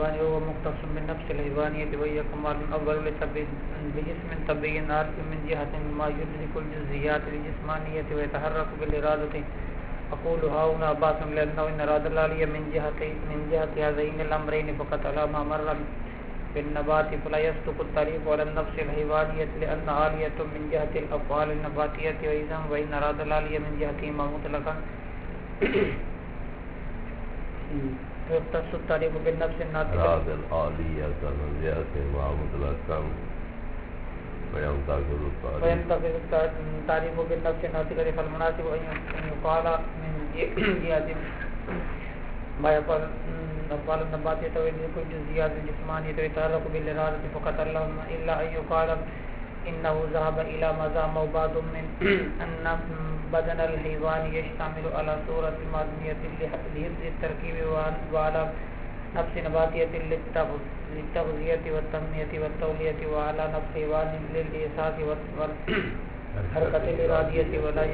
الحيوان وهو مختص بالنفس الحيوانية وهي كمال أول بجسم طبيعي ناتج من جهة ما يدرك الجزئيات الجسمانية ويتحرك بالإرادة. أقول هنا باس لأنه إن إرادة العالية من جهة هذين الأمرين فقط على ما مر بالنبات فلا يصدق التعريف على النفس الحيوانية لأن عالية من جهة الأفعال النباتية وإذن وإن إرادة العالية من جهتهما مطلقا يختص التعريف بالنفس الناطقة. إرادة العالية من جهتهما مطلقا وينتقل التعريف بالنفس الناطقة فالمناسب أن يقال من جهة ما يقال أفعال النباتية ويدرك الجزئيات الجسمانية ويتحرك بالإرادة فقط اللهم إلا أن يقال إنه ذهب إلى ما زعمه بعض من أن بدن الحيوان يشتمل على صورة مادنية لحفظ التركيب وعلى نفس نباتية للتغذية والتنمية والتولية وعلى نفس حيوان للإحساس والحركة الإرادية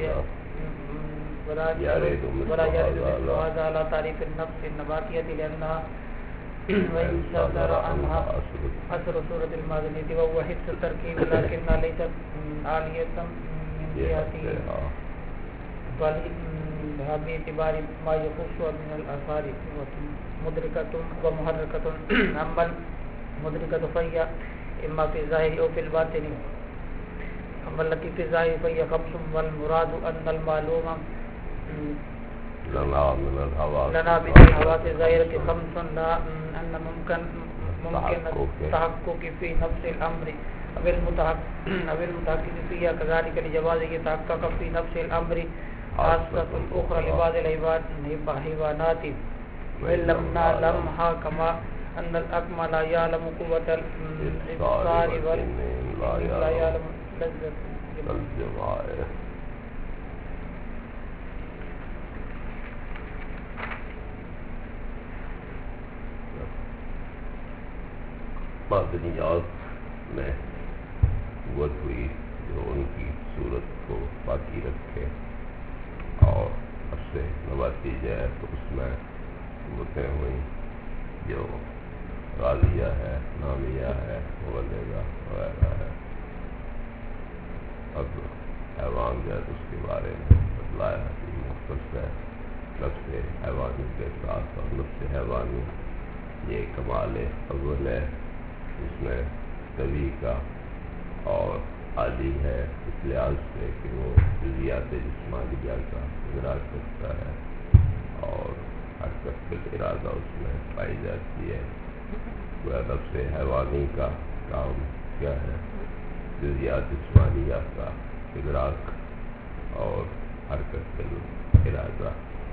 ولا يرد مثل هذا على تعريف النفس النباتية لأنها وإن صدر عنها أثر صورة المادنية وهو حفظ التركيب لكنها ليست عالية من جهته بل باعتبار ما يخصها من الآثار مدركة ومحركة. أما المدركة فهي إما في الظاهر أو في الباطن. أما التي في الظاهر فهي خمس والمراد أن المعلوم لنا من الحواس الظاهرة خمس لا أن ممكن التحقق في نفس الأمر أو المتحقق فيها كذلك لجواز يتحقق في نفس الأمر خاصة أخرى لبعض الحيوانات وإن لم نعلمها كما أن الأكمى لا يعلم قوة الإبصار ولا يعلم لذة الجماعة. مادنیات میں قوت ہوئی جو ان کی صورت کو باقی رکھے اور اب سے نباتی جائے تو اس میں قوتیں ہوئیں جو غالیہ ہے نامیہ ہے مغلظہ وغیرہ ہے. اب حیوان جو ہے تو اس کے بارے میں بتلایا کہ مختص ہے نفس حیوانی کے ساتھ اور نفس حیوانی یہ کمال اول ہے اس میں طبی کا اور عالی ہے اس لحاظ سے کہ وہ جزیات جسمانیہ کا ادراک کرتا ہے اور حرکت بالارادہ اس میں پائی جاتی ہے. وہ نفس حیوانی کا کام کیا ہے؟ جزیات جسمانیہ کا ادراک اور حرکت بالارادہ.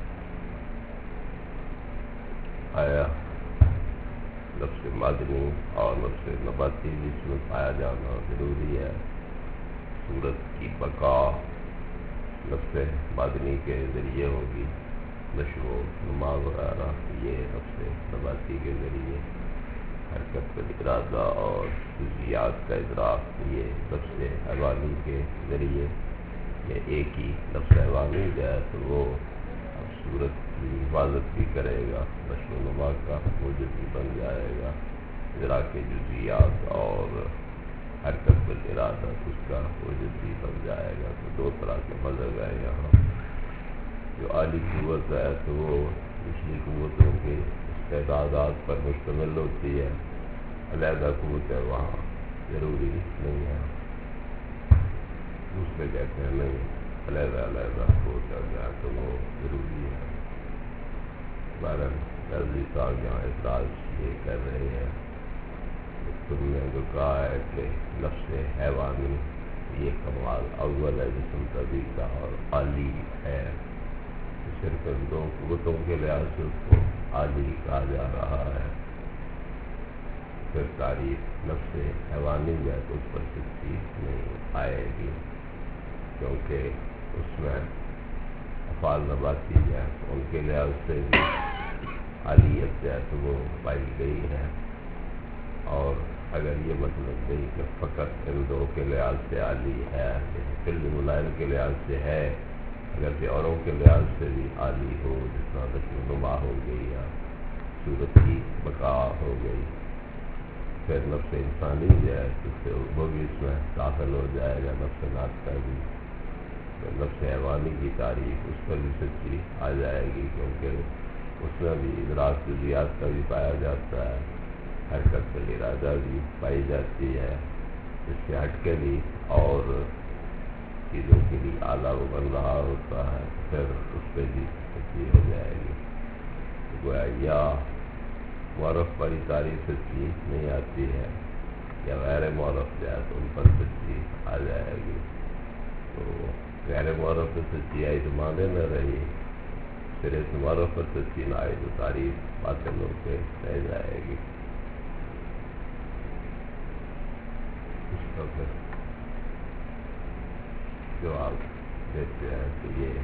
آیا نفس مادنی اور نفس نباتی جس میں پایا جانا ضروری ہے. صورت کی بقا نفس مادنی کے ذریعے ہوگی، نشو و نما وغیرہ یہ نفس نباتی کے ذریعے، حرکت بالارادہ اور جزیات کا ادراک یہ نفس حیوانی کے ذریعے. یہ ایک ہی نفس حیوانی جو ہے تو وہ اب صورت کی حفاظت بھی کرے گا، نشو و نما کا موجب بھی بن جائے گا، ادراک جزیات اور حرکت بالارادہ اس کا موجب بھی بن جائے گا. تو دو طرح کے مذہب ہے یہاں. جو عالی قوت ہے تو وہ پچھلی قوتوں کے استعدادات پر مشتمل ہوتی ہے، علیحدہ قوت ہے وہاں ضروری نہیں ہے. دوسرے کہتے ہیں نہیں علیحدہ قوت ہے تو وہ ضروری ہے. بہرحال غزالی صاحب یہاں اعتراض یہ کر رہے ہیں کہ تم نے جو کہا ہے کہ نفس حیوانی یہ کمال اول ہے جسم طبی کا اور عالی ہے، صرف ان دو قوتوں کے لحاظ سے اس کو عالی کہا جا رہا ہے. پھر تعریف نفس حیوانی جو ہے تو اس پر سکتی نہیں آئے گی کیونکہ اس میں افعال نباتی جو ہے تو ان کے لحاظ سے بھی عالیت جو ہے تو وہ پائی گئی ہے. اور اگر یہ مطلب نہیں کہ فقط ان دو کے لحاظ سے عالی ہے، فل ملائم کے لحاظ سے ہے، اگر کہ اوروں کے لحاظ سے بھی عالی ہو جتنا نشو و نما ہو گئی ہے صورت کی بقا ہو گئی، پھر نفس انسانی جو ہے اس سے وہ بھی اس میں داخل ہو جائے گا، نفس ناطقہ بھی، پھر نفس حیوانی کی تعریف اس پر بھی سچی آ جائے گی، کیونکہ اس میں بھی ادراک جزیات کا بھی پایا جاتا ہے، حرکت الارادہ بھی پائی جاتی ہے، اس سے ہٹ کے بھی اور چیزوں کے لیے اعلیٰ وہ بن رہا ہوتا ہے، پھر اس پہ بھی سچی ہو جائے گی۔ گویا یا معرف پر ہی تعریف سچی نہیں آتی ہے، یا غیر معرف جو ہے تو ان پر سچی آ جائے گی۔ تو غیر معرف پر سچی آئی تو مانے نہ رہی، پھر اس معرف پر سچی نہ آئی تو تعریف باطل ہو کے رہ جائے گی۔ اس کا پھر جواب دیتے ہیں کہ یہ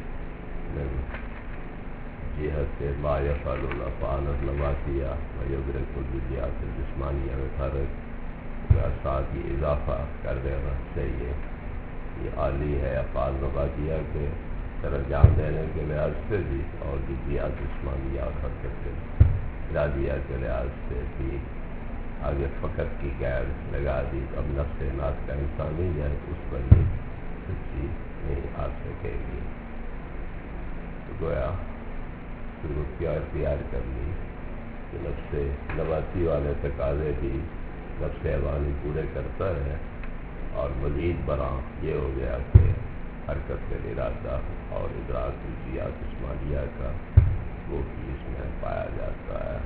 جہت ما یفعل الافعال النباتیہ و یدرک الجزیات الجسمانیہ میں فرق کا ساتھ ہی اضافہ کر دینا چاہیے۔ یہ عالی ہے افعال نباتیہ کے سر انجام دینے کے لحاظ سے بھی، اور جزیات جسمانیہ اور حرکت ارادیہ کے لحاظ سے بھی۔ آگے فقط کی قید لگا دی، اب نفس ناطقہ انسانی ہے اس پر بھی سچی نہیں آ سکے گی۔ تو گویا صورت کیا اختیار کر لی کہ نفس نباتی والے تقاضے بھی نفس حیوانی پورے کرتا ہے، اور مزید برآں یہ ہو گیا کہ حرکت کا ارادہ اور ادراک جزیات جسمانیہ کا وہ بھی اس میں پایا جاتا ہے،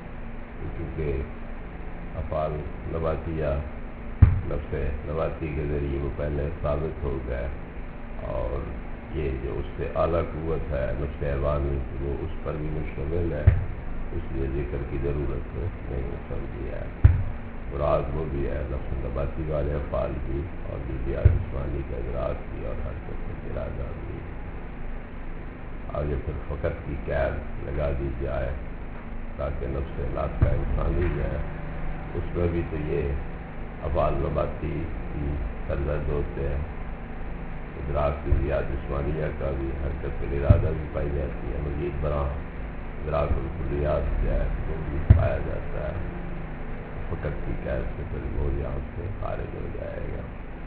کیونکہ افعال نباتیہ نفس نباتی کے ذریعے وہ پہلے ثابت ہو گئے، اور یہ جو اس سے اعلیٰ قوت ہے نفس حیوانی وہ اس پر بھی مشتمل ہے، اس لیے ذکر کی ضرورت نہیں سمجھی ہے۔ مراد وہ بھی ہے نفس نباتی والے افعال بھی، اور جزیات جسمانی کا ادراک بھی، اور حرکت کا ارادہ بھی۔ آگے پھر فقط کی قید لگا دی جائے تاکہ نفس ناطقہ انسانی جو ہے اس میں بھی تو یہ افعال نباتی کی سرزد ہوتے ہیں، ادراک جزیات جسمانیہ کا بھی، حرکت کا ارادہ بھی پائی جاتی ہے، مزید برآں ادراک الکلیات جو ہے وہ بھی پایا جاتا ہے۔ فقط کی قید سے پھر وہ یہاں سے خارج ہو جائے گا۔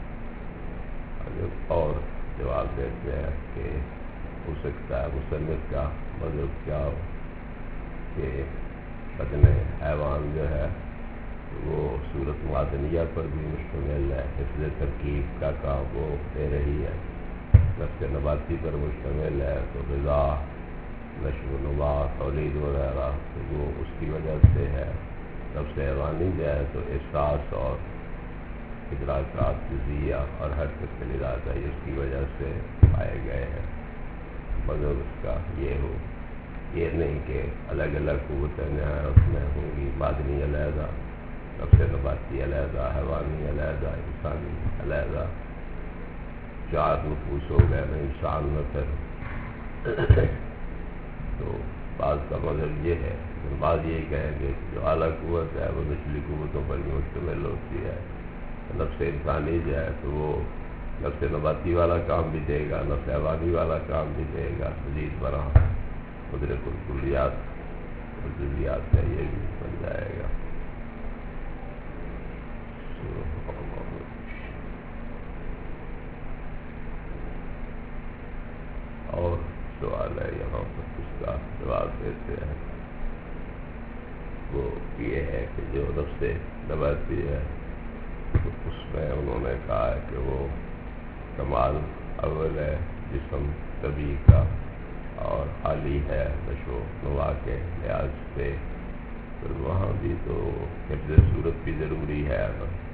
اور جواب دیتے ہیں کہ ہو سکتا ہے مصنف کا مذہب کیا ہو کہ بدن حیوان جو ہے وہ صورت معدنیہ پر بھی مشتمل ہے، حفظ ترکیب کا کام وہ دے رہی ہے، نفس نباتی پر مشتمل ہے، تو غذا، نشو و نما، تولید وغیرہ تو وہ اس کی وجہ سے ہے، نفس حیوانی جو ہے تو احساس اور ادراکات جزیہ اور حرکت کا ارادہ اس کی وجہ سے پائے گئے ہیں۔ مگر اس کا یہ ہو، یہ نہیں کہ الگ الگ قوتیں جو ہیں اس میں ہوں گی، معدنی علیحدہ، نفس نباتی علیحدہ، حیوانی علیحدہ، انسانی علیحدہ، چار نفوس ہو گئے نا انسان میں پھر۔ تو بعض کا مذہب یہ ہے، بعض یہ کہیں گے کہ جو اعلیٰ قوت ہے وہ نچلی قوتوں پر بھی مشتمل ہوتی ہے، نفس انسانی جو ہے تو وہ نفس نباتی والا کام بھی دے گا، نفس حیوانی والا کام بھی دے گا، مزید برآں قدرت الکلیات اور جزیات کا یہ بھی بن جائے گا۔ اور سوال ہے یہاں پر اس کا جواب دیتے ہیں، وہ یہ ہے کہ جو نفس نباتی ہے اس میں انہوں نے کہا ہے کہ وہ کمال اول ہے جسم طبی کا، اور عالی ہے نشو نما کے لحاظ سے، پھر وہاں بھی تو حفظ صورت بھی ضروری ہے،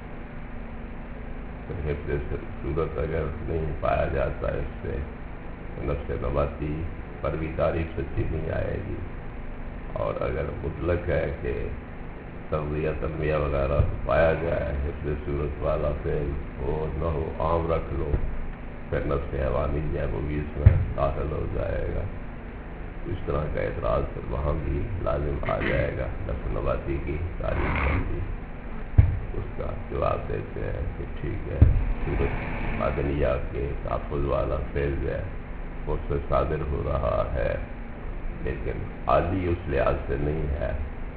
پھر حفظ صورت اگر نہیں پایا جاتا اس سے نفس نباتی پر بھی تعریف سچی نہیں آئے گی، اور اگر مطلق ہے کہ تغذیہ تنمیہ وغیرہ پایا جائے، حفظ صورت والا فعل ہو نہ ہو عام رکھ لو، پھر نفس حیوانی جو ہے وہ بھی اس میں داخل ہو جائے گا، اس طرح کا اعتراض پھر وہاں بھی لازم آ جائے گا، نفس نباتی کی تعریف پر بھی۔ اس کا جواب دیتے ہیں کہ ٹھیک ہے، صورت معدنیہ کے تحفظ والا فعل جو ہے اس سے صادر ہو رہا ہے، لیکن عالی اس لحاظ سے نہیں ہے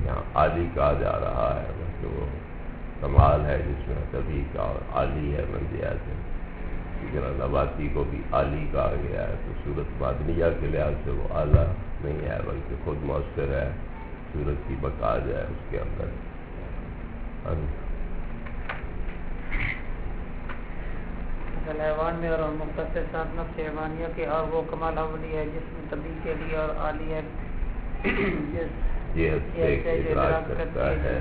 یہاں عالی کہا جا رہا ہے کہ وہ کمال ہے جس میں کبھی کا اور عالی ہے منزلات ہے. جناب نباتی کو بھی عالی کہا گیا ہے تو صورت مادنیہ کے لحاظ سے وہ اعلیٰ نہیں ہے بلکہ خود مؤثر ہے. صورت کی بقا جائے اس کے اندر. حیوان میں اور مختصر ساتھ نفس حیوانیہ کے اور وہ کمال اولی ہے جس میں تبدیل کے لیے اور عالی ہے جہت سے ادراک کرتا ہے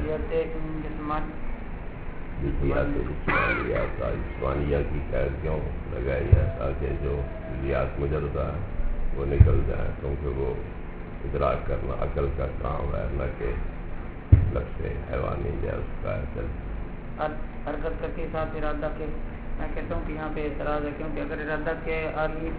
جسمانیہ کی قید کیوں لگائی ہے تاکہ جو جزیات مجردہ ہے وہ نکل جائیں کیونکہ وہ ادراک کرنا عقل کا کام ہے نہ کہ نفس حیوانی ہے اس کا حرکت کرتی ساتھ ارادہ کے. میں کہتا ہوں کہ یہاں پہ اعتراض ہے کیونکہ اگر ارادہ کے عالی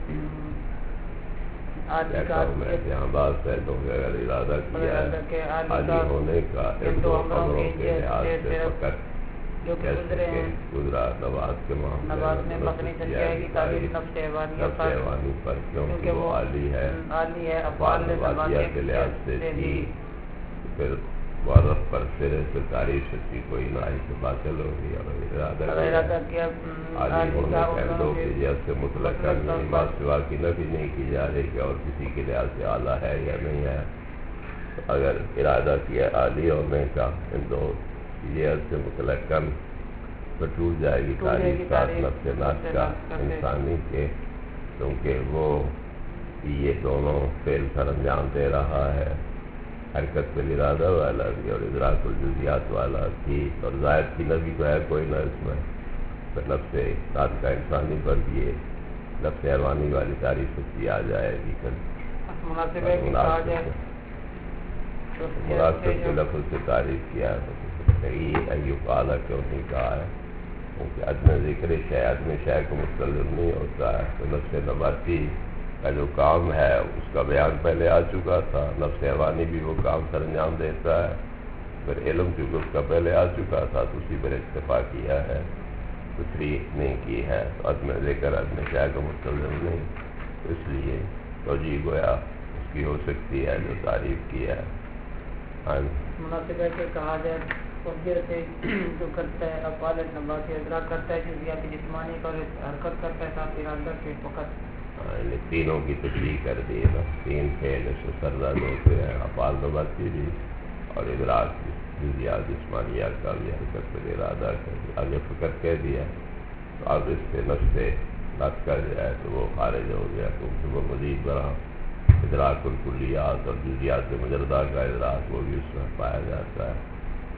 یہاں بات ہے کیونکہ اگر ارادہ کیا ہے عالی ہونے کا ایک دو امروں کے لحاظ سے فقط گزرا نبات کے معاملے میں نفس حیوانی پر کیونکہ وہ عالی ہے افعال نباتیہ کے لحاظ سے تھی پھر معرف پر سرے سے تعریف سچی کوئی نہ ہی سے باطل ہوگی. اور ارادہ کیا عالی ہونے کا دو کی جہت سے مطلق سوا کی نفی نہیں کی جا رہی کہ اور کسی کے لحاظ سے اعلیٰ ہے یا نہیں ہے. اگر ارادہ کیا عالی ہونے کا ان دو جہت سے مطلق تو ٹوٹ جائے گی تعریف ساتھ نفس نفس کا انسانی کے کیونکہ وہ یہ دونوں فعل سر انجام دے رہا ہے. حرکت پہ ارادہ والا بھی اور ادراک الجزیات والا تھی اور ظاہر کی نبی تو ہے کوئی نہ اس میں تو نفس ذات کا انسانی پر بھی نفس حیوانی والی تعریف سچی آ جائے گی. مناسب کے لفظ سے تعریف کیا ہے ایوب اعلیٰ کیوں نہیں کہا ہے کیونکہ عدم ذکر شے عدم شے کو مستلزم نہیں ہوتا ہے. تو نفس نباتی کا جو کام ہے اس کا بیان پہلے آ چکا تھا. نفس حیوانی بھی وہ کام سر انجام دیتا ہے. پھر علم چونکہ اس کا پہلے آ چکا تھا تو اسی پر اکتفا کیا ہے تصریح نہیں کی ہے. تو عدم ذکر عدم شے کو مستلزم نہیں اس لیے توجیہ گویا اس کی ہو سکتی ہے جو تعریف کی ہے. مناسب ہے کہ کہا جائے سے جو کرتا ہے افعال نباتی ادراک کرتا ہے جزیات جسمانی کا حرکت کرتا ہے ساتھ ارادہ کے فقط تینوں کی تشریح کر دی نا. تین فعل سردہ ہوتے ہیں افعال نباتی بھی اور ادراک جزیات جسمانیات کا بھی حرکت پر ارادہ کر دیا. آگے فقط کہہ دیا تو اب اس سے نفس نفس کر جائے تو وہ خارج ہو گیا کیونکہ وہ مزید بڑا ادراک الکلیات اور جزیات مجردہ کا ادراک وہ بھی اس میں پایا جاتا ہے.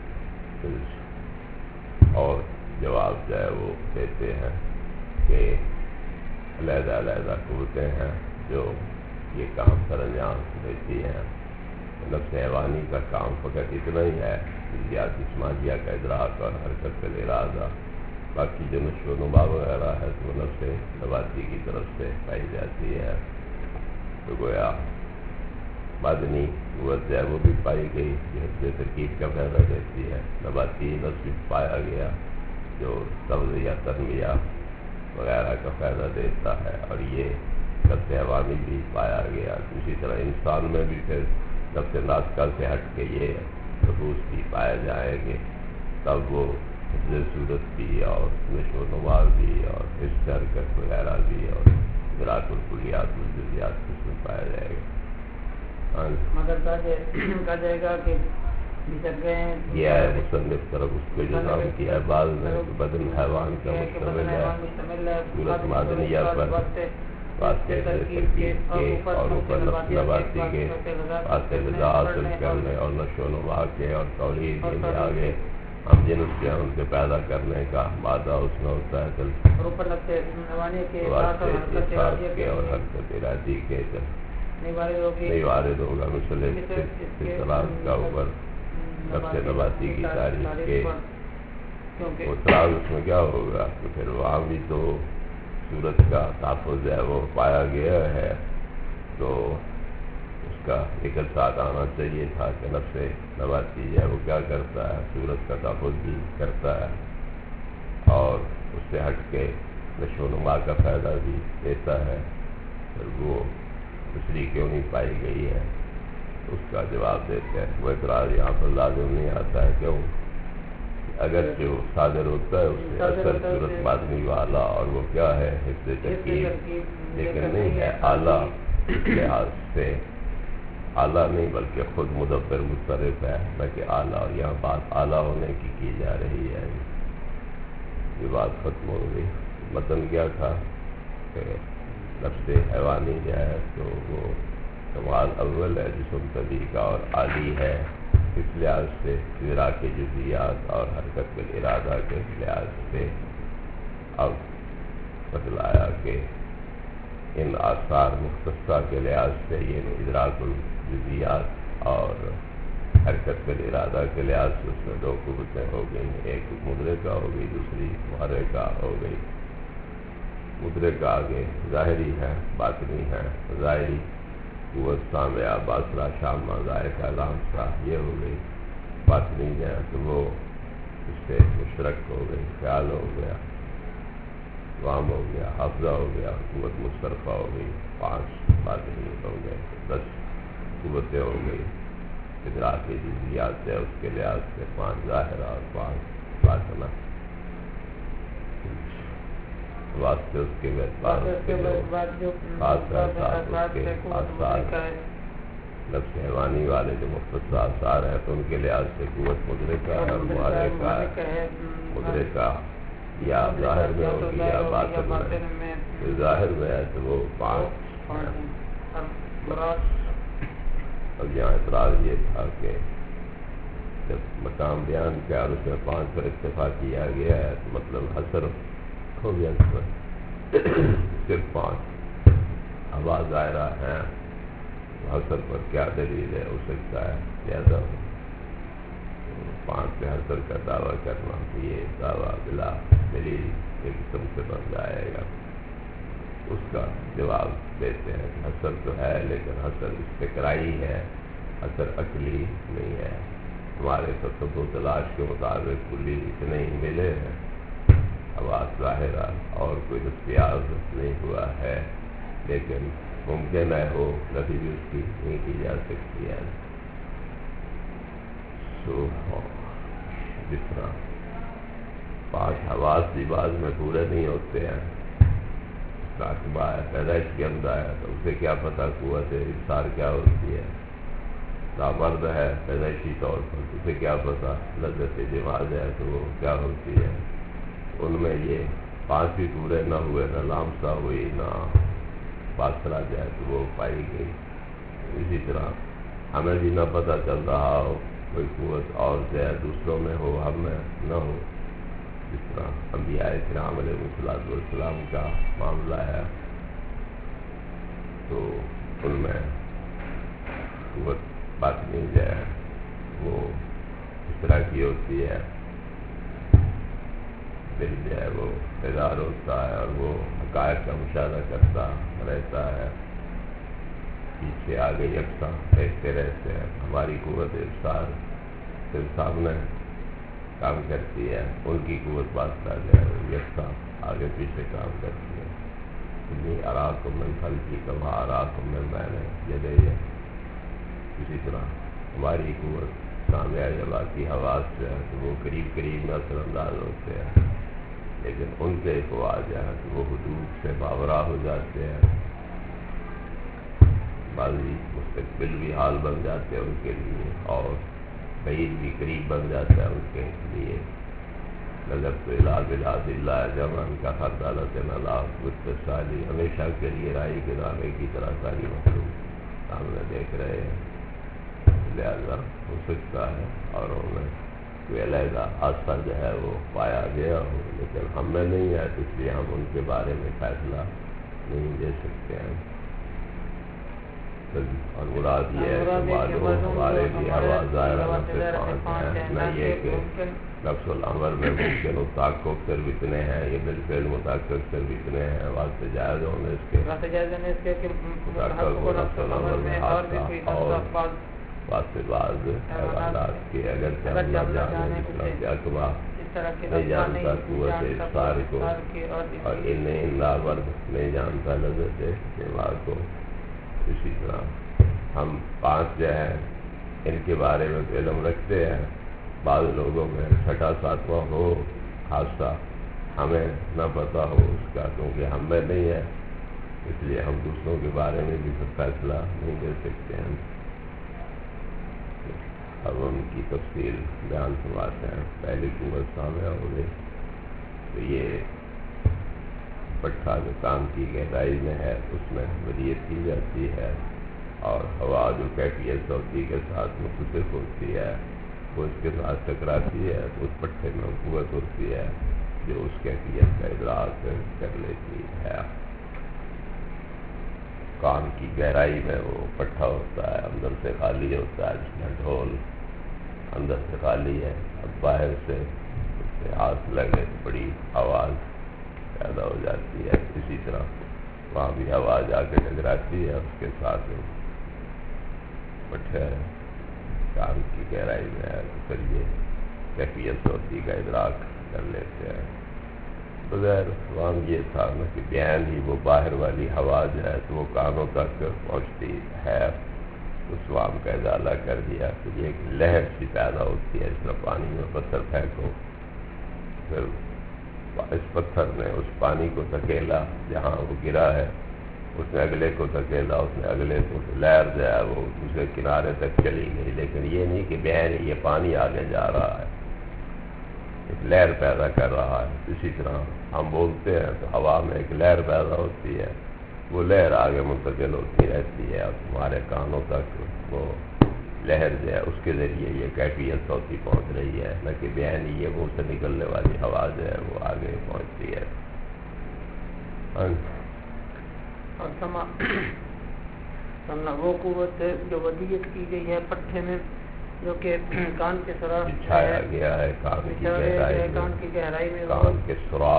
اور جواب جو ہے وہ کہتے ہیں کہ علیحدہ علیحدہ قوتیں ہیں جو یہ کام سر انجام دیتی ہیں. نفس حیوانی کا کام فقط اتنا ہی ہے جزیات جسمانیہ کا ادراک اور حرکت کا ارادہ. باقی جو نشو و نما وغیرہ ہے تو وہ نفس نباتی کی طرف سے پائی جاتی ہے. تو گویا مادنی قوت جو ہے وہ بھی پائی گئی جس سے ترکیب کا فائدہ دیتی ہے. نباتی نفس بھی پایا گیا جو تغذیہ تنمیہ وغیرہ کا فائدہ دیتا ہے. اور یہ نفس حیوانی بھی پایا گیا. اسی طرح انسان میں بھی پھر نفس ناطقہ سے ہٹ کے یہ خصوص بھی پائے جائیں گے تب وہ صورت بھی اور نشو و نما بھی اور حس حرکت وغیرہ بھی اور ادراک الکلیات الجزیات اس میں پایا جائے گا. مگر کہا جائے گا کہ یہ ہے مصنف طرف اس کو جو نام کیا ہے بعض میں بدن حیوان کا مشتمل ہے صورت مادنیہ پر واسطے سے ترکیب کے اور اوپر نفس نباتی کے واسطے غذا حاصل کرنے اور نشو و نما کے اور توحید کے آگے ہم جن اس کے ان کے پیدا کرنے کا مادہ اس میں ہوتا ہے واسطے احساس کے اور حرکت ارادی کے نہیں وارد ہوگا مثل اختلاف کا اوپر نفس نباتی کی تاریخ کے اعتراض اس میں کیا ہوگا کہ پھر وہاں بھی تو صورت کا تحفظ ہے وہ پایا گیا ہے تو اس کا ذکر ساتھ آنا چاہیے تھا کہ نفس نباتی ہے وہ کیا کرتا ہے صورت کا تحفظ بھی کرتا ہے اور اس سے ہٹ کے نشو و نما کا فائدہ بھی دیتا ہے. پھر وہ دوسری کیوں نہیں پائی گئی ہے اس کا جواب دیتے ہیں. وہ اعتراض یہاں پر لازم نہیں آتا ہے. کیوں؟ اگر جو صادر ہوتا ہے اس سے اثر صورت مادنی والا اور وہ کیا ہے حفظ ترکیب، لیکن نہیں ہے اعلیٰ. اس لحاظ سے اعلیٰ نہیں بلکہ خود مدبر متصرف ہے، بلکہ اعلیٰ. اور یہاں بات اعلیٰ ہونے کی جا رہی ہے. یہ بات ختم ہو گئی. متن کیا تھا کہ لفظ حیوانی جو ہے تو وہ کمال اول ہے جسم طبی کا اور عالی ہے اس لحاظ سے ذرا کے جزیات اور حرکت بالارادہ کے لحاظ سے. اب بتلایا کہ ان آثار مختصہ کے لحاظ سے یہ ادراک الجزیات اور حرکت بالارادہ کے لحاظ سے اس میں دو قوتیں ہو گئی. ایک مدرکہ ہو گئی، دوسری محرکہ ہو گئی. مدرکہ آگے ظاہری ہے، باطنی ہے. ظاہری قوت سامعہ باصرہ شامہ ذائقہ لامسہ یہ ہو گئی. باطنی جو ہے تو وہ اس سے مشترک ہو گئی. خیال ہو گیا، وام ہو گیا، حافظہ ہو گیا، قوت مصطرفہ ہو گئی. 5 باطنی ہو گئے، 10 قوتیں ہو گئی. ادراک کی جزیات ہے اس کے لحاظ سے 5 ظاہرہ اور 5 باطنہ. واسطے اس کے بعد نفس حیوانی والے جو مختص آثار ہیں تو ان کے لحاظ سے قوت مدرکہ ہے اور محرکہ ہے. مدرکہ یا ظاہر میں ہوگی یا باطن میں. ظاہر میں ہے تو وہ 5. اب یہاں اعتراض یہ تھا کہ جب مقام بیان کیا اور اس میں 5 پر اکتفا کیا گیا ہے تو مطلب حصر ہو گیا. اس پر صرف 5 آواز ظاہرہ ہیں. حصر پر کیا دلیل ہے؟ ہو سکتا ہے زیادہ ہو. 5 پہ حصر کا دعویٰ کرنا یہ دعویٰ بلا دلیل ایک قسم سے بن جائے گا. اس کا جواب دیتے ہیں کہ حصر تو ہے لیکن حصر استقرائی ہے، حصر عقلی نہیں ہے. ہمارے تصور و تلاش کے مطابق کلی اتنے ہی ملے ہیں. آواز ظاہرہ اور کوئی دستیاب نہیں ہوا ہے، لیکن ممکن ہے ہو، نفی بھی اس کی نہیں کی جا سکتی ہے. جس طرح 5 حواس بھی بعض میں پورے نہیں ہوتے ہیں. راکبہ ہے، پیدائش کے اندر ہے تو اسے کیا پتہ قوت ابصار کیا ہوتی ہے. نامرد ہے پیدائشی طور پر اسے کیا پتہ لذت جماعت ہے تو وہ کیا ہوتی ہے. ان میں یہ 5 بھی پورے نہ ہوئے، نہ لامسہ ہوئی، نہ باصرہ جائے تو وہ پائی گئی. اسی طرح ہمیں بھی نہ پتہ چل رہا ہو کوئی قوت اور جو ہے دوسروں میں ہو، ہم میں نہ ہو. جس طرح انبیاء کرام علیہ السلام کا معاملہ ہے تو ان میں قوت باطنی جو ہے وہ اس طرح کی ہوتی ہے. دل جو ہے وہ بیدار ہوتا ہے اور وہ حقائق کا مشاہدہ کرتا رہتا ہے. پیچھے آگے یکساں دیکھتے رہتے ہیں. ہماری قوت ابصار صرف سامنے کام کرتی ہے، ان کی قوت باصرہ جو ہے وہ یکساں آگے پیچھے کام کرتی ہے. انی اراکم من خلفی کما اراکم من بین یدی. اسی طرح ہماری قوت سامعہ جبا کی حواس جو ہے تو وہ قریب قریب میں اثر انداز ہوتے ہیں، لیکن ان کے افواج جو ہے تو وہ حدود سے باورا ہو جاتے ہیں. ماضی مستقبل بھی حال بن جاتے ہیں ان کے لیے اور بعید بھی قریب بن جاتا ہے ان کے لیے. نظر تو الہ بلاد اللہ جمن کا خردالت نلاف اتصالی. ہمیشہ کے لیے رائی کے دانے کی طرح ساری مخلوق سامنے دیکھ رہے ہیں. لہذا ہو سکتا ہے اور ان میں کوئی علیحدہ اثر جو ہے وہ پایا گیا ہو، لیکن ہم میں نہیں ہے تو اس لیے ہم ان کے بارے میں فیصلہ نہیں دے سکتے ہیں. اور مراد یہ ہے کہ معلوم ہمارے بھی آواز ظاہرہ سے 5 ہیں، نہ یہ کہ نفس الامر میں ممکن و تحقق صرف اتنے ہیں، یہ بالفعل متحقق صرف اتنے ہیں. واسطے جائز ہونے اس کے متحقق و نفس الامر میں حادثہ اور واسطے بعض حیوانات کے اگر سے ہم نہ جانے جس طرح کہ اقوا نہیں جانتا قوت ابصار کو اور انہیں لا ورد نہیں جانتا لذت دماغ کو. اسی طرح ہم 5 جو ہیں ان کے بارے میں تو علم رکھتے ہیں، بعض لوگوں میں 6واں 7واں ہو خاصہ ہمیں نہ پتہ ہو اس کا، کیونکہ ہم میں نہیں ہے، اس لیے ہم دوسروں کے بارے میں بھی کوئی فیصلہ نہیں دے سکتے ہیں۔ اب ان کی تفصیل بیان فرماتے ہیں۔ پہلی قوت سامع ہو گئی تو یہ پٹھا جو کان کی گہرائی میں ہے اس میں ودیت کی جاتی ہے، اور ہوا جو کیفیت صوتی کے ساتھ مختصر ہوتی ہے وہ اس کے ساتھ ٹکراتی ہے تو اس پٹھے میں قوت ہوتی ہے جو اس کیفیت کا ادراک کر لیتی ہے۔ کان کی گہرائی میں وہ پٹھا ہوتا ہے، اندر سے خالی ہوتا ہے، جس میں ڈھول اندر سے خالی ہے، اب باہر سے اس سے ہاتھ لگے تو بڑی آواز پیدا ہو جاتی ہے، اسی طرح وہاں بھی ہوا جا کے ٹکراتی ہے اس کے ساتھ پٹھے کان کی گہرائی میں ہے تو پھر یہ کیفیت صوتی کا ادراک کر لیتے ہیں۔ بغیر وہاں یہ تھا نا کہ بیان ہی وہ باہر والی ہوا جو ہے تو وہ کانوں تک پہنچتی ہے، اس وام کا ازالہ کر دیا تو یہ ایک لہر سی پیدا ہوتی ہے، اس طرح پانی میں پتھر پھینکو، پھر اس پتھر نے اس پانی کو دھکیلا جہاں وہ گرا ہے، اس نے اگلے کو دھکیلا، اس نے اگلے کو، لہر جو ہے وہ دوسرے کنارے تک چلی گئی، لیکن یہ نہیں کہ بہن یہ پانی آگے جا رہا ہے، ایک لہر پیدا کر رہا ہے۔ اسی طرح ہم بولتے ہیں تو ہوا میں ایک لہر پیدا ہوتی ہے، وہ لہر آگے منتقل ہوتی رہتی ہے اور تمہارے کانوں تک وہ لہر جو ہے اس کے ذریعے یہ کیفیت صوتی پہنچ رہی ہے، نہ کہ بیانی یہ منہ سے نکلنے والی ہوا جو ہے وہ آگے پہنچتی ہے۔ اور سمنا وہ قوت جو ودیت کی گئی ہے پٹھے میں، جو کہ کان کے سوراخ بچھایا گیا ہے، کان کی گہرائی میں کان کے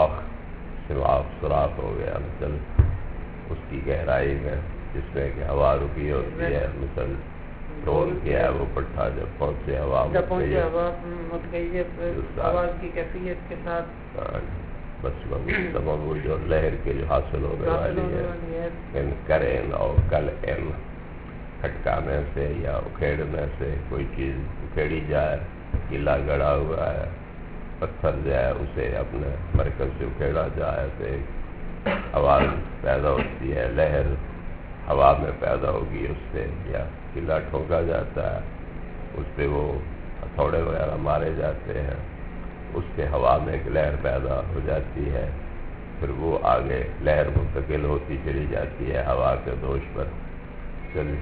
سوراخ ہو گیا، مثل اس کی گہرائی میں جس میں کہ ہوا رکی ہوتی ہے، مثل ڈھول کیا ہے وہ پٹھا جب پہنچے ہوا متغیر آواز کی کیفیت کے ساتھ بس تمام وہ جو لہر کے جو حاصل ہونے والی ہے، ان کرین اور کل ان کھٹکانے سے یا اکھیڑنے سے کوئی چیز اکھیڑی جائے، قلعہ گڑا ہوا ہے، پتھر جو ہے اسے اپنے مرکز سے اکھیڑا جائے تو ایک آواز پیدا ہوتی ہے، لہر ہوا میں پیدا ہوگی اس سے، یا قلعہ ٹھوکا جاتا ہے اس پہ وہ ہتھوڑے وغیرہ مارے جاتے ہیں، اس سے ہوا میں ایک لہر پیدا ہو جاتی ہے، پھر وہ آگے لہر منتقل ہوتی چلی جاتی ہے ہوا کے دوش پر چل،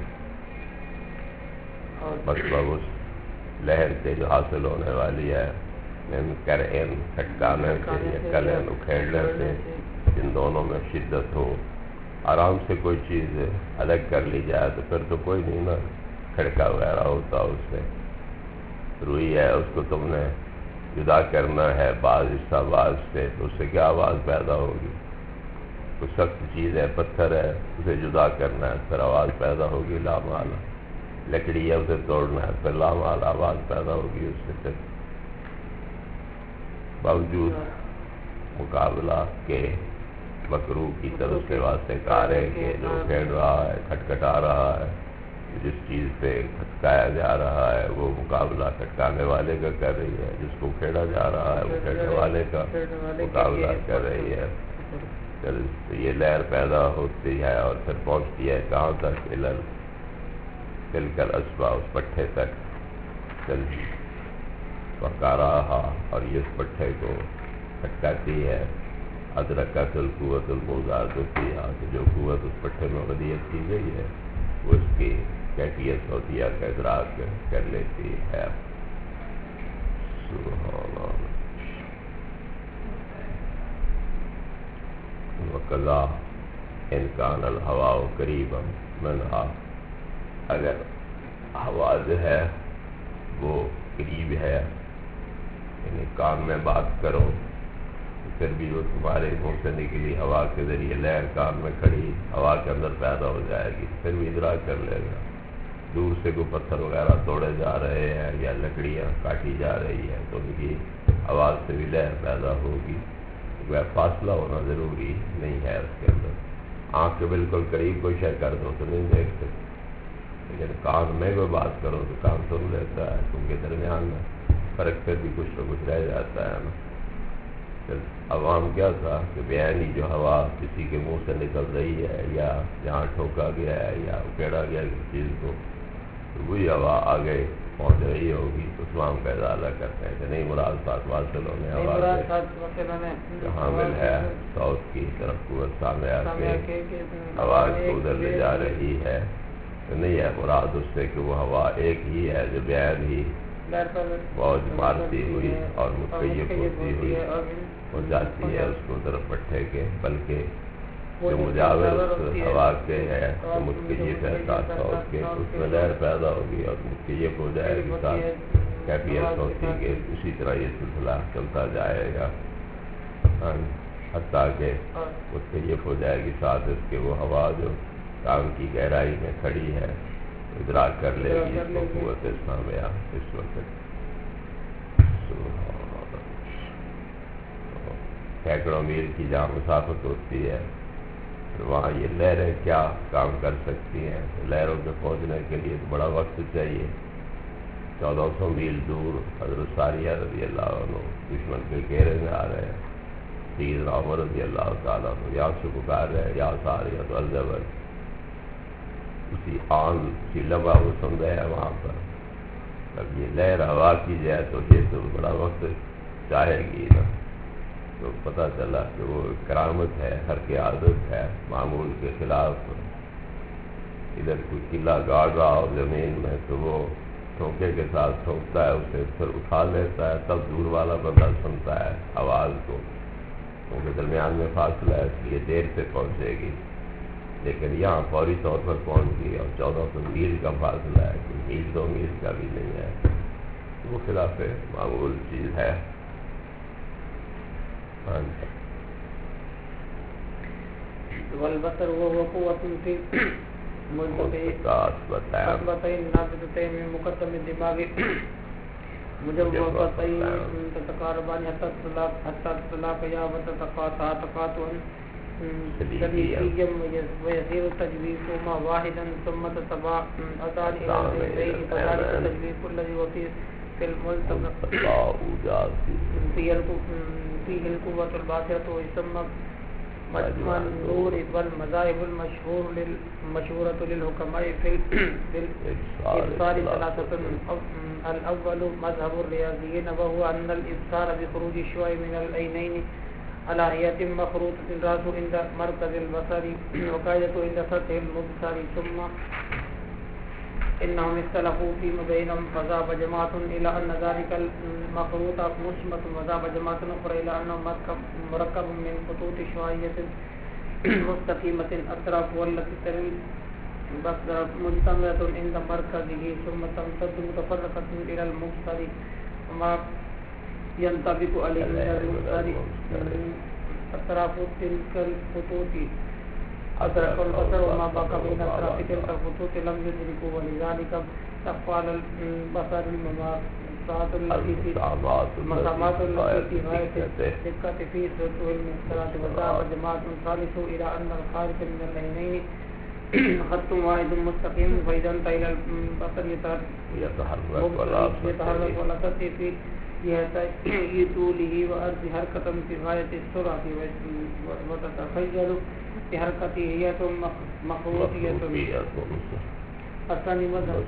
مطلب اس لہر سے جو حاصل ہونے والی ہے کرین کھٹکانے سے یا کلین اکھیڑنے سے، ان دونوں میں شدت ہو، آرام سے کوئی چیز الگ کر لی جائے تو پھر تو کوئی نہیں نا کھڑکا وغیرہ ہوتا، اس سے روئی ہے اس کو تم نے جدا کرنا ہے بعض حصہ بعض سے تو اس سے کیا آواز پیدا ہوگی؟ کوئی سخت چیز ہے، پتھر ہے، اسے جدا کرنا ہے پھر آواز پیدا ہوگی لامال، لکڑی ہے اسے توڑنا ہے پھر لامال آواز پیدا ہوگی اس سے، پھر باوجود مقابلہ کے مکروہ کی طرف سے واسطے کار ہے کہ جو کھیڑ رہا ہے کھٹکھٹا رہا ہے، جس چیز پہ کھٹکایا جا رہا ہے وہ مقابلہ کھٹکانے والے کا کر رہی ہے، جس کو کھیڑا جا رہا ہے وہ کھیڑنے والے کا مقابلہ کر رہی ہے، تو یہ لہر پیدا ہوتی ہے اور پھر پہنچتی ہے کہاں تک؟ تل کر اسبا، اس پٹھے تک چل پکا رہا، اور یہ اس پٹھے کو کھٹکاتی ہے، ادرکت القوت الموضوعات ہوتی ہے کہ جو قوت اس پٹھے میں ودیت کی گئی ہے وہ اس کی کیفیت صوتیہ کا ادراک کر لیتی ہے۔ سبحان اللہ۔ وقضا ان کان الہوا قریبا منہا، اگر ہوا جو ہے وہ قریب ہے، یعنی کان میں بات کرو پھر بھی وہ تمہارے منہ سے نکلی ہوا کے ذریعے لہر کان میں کھڑی ہوا کے اندر پیدا ہو جائے گی، پھر بھی ادراک کر لے گا۔ دور سے کوئی پتھر وغیرہ توڑے جا رہے ہیں یا لکڑیاں کاٹی جا رہی ہیں تو ان کی آواز سے بھی لہر پیدا ہوگی، وہ فاصلہ ہونا ضروری نہیں ہے اس کے اندر۔ آنکھ کے بالکل قریب کوئی شے کر دو تو نہیں دیکھ سکتے، لیکن کان میں کوئی بات کرو تو کان سن لیتا ہے، کیونکہ درمیان میں فرق پھر بھی کچھ نہ کچھ رہ جاتا ہے نا۔ پھر عوام کیا تھا کہ بیانی جو ہوا کسی کے منہ سے نکل رہی ہے یا جہاں ٹھوکا گیا ہے یا اکیڑا گیا کسی چیز کو، تو وہی ہوا آگے پہنچ رہی ہوگی، تو اسلام کا ازالہ کرتے ہیں کہ نہیں مراد بات واصل ہونے ہوا جو حامل ہے ساؤتھ کی طرف قوت سامعہ کے آواز کو ادھر لے جا رہی ہے، تو نہیں ہے مراد اس سے کہ وہ ہوا ایک ہی ہے جو بیان ہی موج مارتی ہوئی اور متکیف ہوتی ہوئی ہو جاتی ہے اس کو طرف پٹھے کے، بلکہ جو مجاور اس ہوا کے ہے تو متکیف ہے ساتھ صوت کے، اس میں لہر پیدا ہوگی اور متکیف ہو جائے گی ساتھ کیفیت صوتی کے۔ اسی طرح یہ سلسلہ چلتا جائے گا حتیٰ کہ متکیف ہو جائے گی ساتھ اس کے وہ ہوا جو کام کی گہرائی میں کھڑی ہے، ادراک کر لے گی اس کو قوت سامعہ اس وقت۔ سینکڑوں میل کی جہاں مسافت ہوتی ہے، وہاں یہ لہریں کیا کام کر سکتی ہیں؟ لہروں کے پہنچنے کے لیے تو بڑا وقت چاہیے۔ 1400 میل دور حضرت ساریہ رضی اللہ عنہ دشمن کے گھیرے میں آ رہے ہیں، سیدنا عمر رضی اللہ تعالیٰ عنہ یہاں سے پکار رہے ہیں یا ساریہ تو الجبل، اسی آن اسی لمحہ وہ سن رہے ہیں وہاں پر۔ اب یہ لہر ہوا کی جائے تو یہ تو بڑا وقت چاہے گی نا، تو پتہ چلا کہ وہ کرامت ہے، ہر کی عادت ہے، معمول کے خلاف۔ ادھر کوئی قلعہ گاڑ رہا ہو زمین میں تو وہ ٹھونکے کے ساتھ ٹھونکتا ہے، اسے پھر اٹھا لیتا ہے، تب دور والا بندہ سنتا ہے آواز کو، کیونکہ درمیان میں فاصلہ ہے اس لیے دیر سے پہنچے گی، لیکن یہاں فوری طور پر پہنچ گئی اور 1400 میل کا فاصلہ ہے، کوئی میل 2 میل کا بھی نہیں ہے، وہ خلاف معمول چیز ہے۔ والبصر وهو قوة في ملتقطين نافذتين من مقدم الدماغ مجوفتين تتقاربان حتى تتلاقيا يا وتتقاطعا تقاطعا شديدا ويصير التجويفهما واحدا ثم تتباعدان إلى الجنبين فذلك التجويف الذي هو في الملتقى فيه القوة الباصرة ويسمى مجمع النور والمذاهب المشهورة للحكماء في الإبصار ثلاثة. الأول مذهب الرياضيين وهو أن الإبصار بخروج الشعاع من العينين على هيئة مخروطة الرأس عند مركز البصر وقاعدة عند سطح المبصر. ثم إنهم اختلفوا فيما بينهم فذهب جماعة إلى أن ذلك المخروط مشمس وذهب جماعة أخرى إلى أنه مركب من خطوط شعاعية مستقيمة أطراف والتي ترى البصر مجتمعة عند مركزه ثم تمتد متفرقة إلى المبصر وما ينطبق عليه من المبصر أطراف تلك الخطوط أدرك البصر وما بقى بين أطراف تلك الخطوط لم يدركه ولذلك تخفى على البصر المسامات التي في غاية الدقة في سطوح المبصرات. وذهب جماعة ثالث إلى أن الخارج من العينين خط واحد مستقيم فإذا انتهى إلى البصر يتحرك ولا تأتي في جهة طوله وأرض حركة في غاية السرعة وتتخيل بحركته هي مخروطية. الثاني مذهب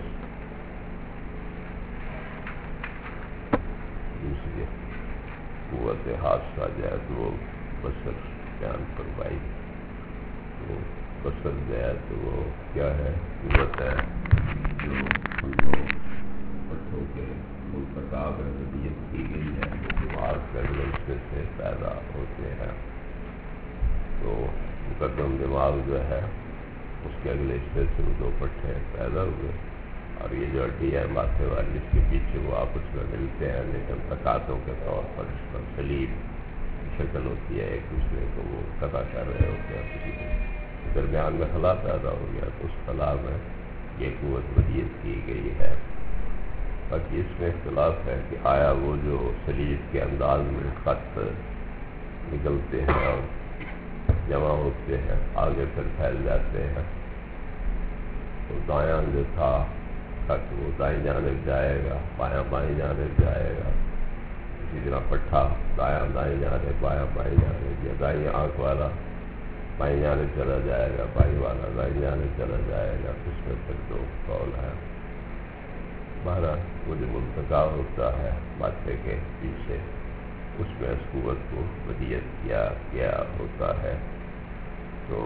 دوسری قوت حادثہ جائے تو وہ بصر بیان فرمائی، تو بصر جائے تو وہ کیا ہے؟ قوت ہے جو ان کو پٹھوں کے ملتقا میں ردیت کی گئی ہے، وہ دماغ کے اندر اس میں سے پیدا ہوتے ہیں۔ تو مقدم دماغ جو ہے اس کے اگلے حصے سے وہ 2 پٹھے پیدا ہوئے، اور یہ جو ہڈی ہے ماتھے والی اس کے پیچھے وہ آپس میں ملتے ہیں، لیکن تقاطوں کے طور پر اس پر سلیب کی شکل ہوتی ہے، ایک دوسرے کو وہ قطع کر رہے ہوتے ہیں، کسی کے درمیان میں خلا پیدا ہو گیا تو اس خلا میں یہ قوت ودیت کی گئی ہے۔ باقی اس میں اختلاف ہے کہ آیا وہ جو سلیب کے انداز میں خط نکلتے ہیں اور جمع ہوتے ہیں آگے پھر پھیل جاتے ہیں، تو دایاں جو تھا تک وہ دائیں جانب جائے گا، بایاں بائیں جانب جائے گا. اسی طرح پٹھا دایاں دائیں جانب، بایاں بائیں جانب، یا دائیں آنکھ والا بائیں جانب چلا جائے گا، بائیں والا دائیں جانب چلا جائے گا. اس میں پھر 2 قول ہیں. بہرحال وہ جو ملتقا ہوتا ہے بادشاہ کے پیچھے، اس میں اس قوت کو ودیت کیا گیا ہوتا ہے. تو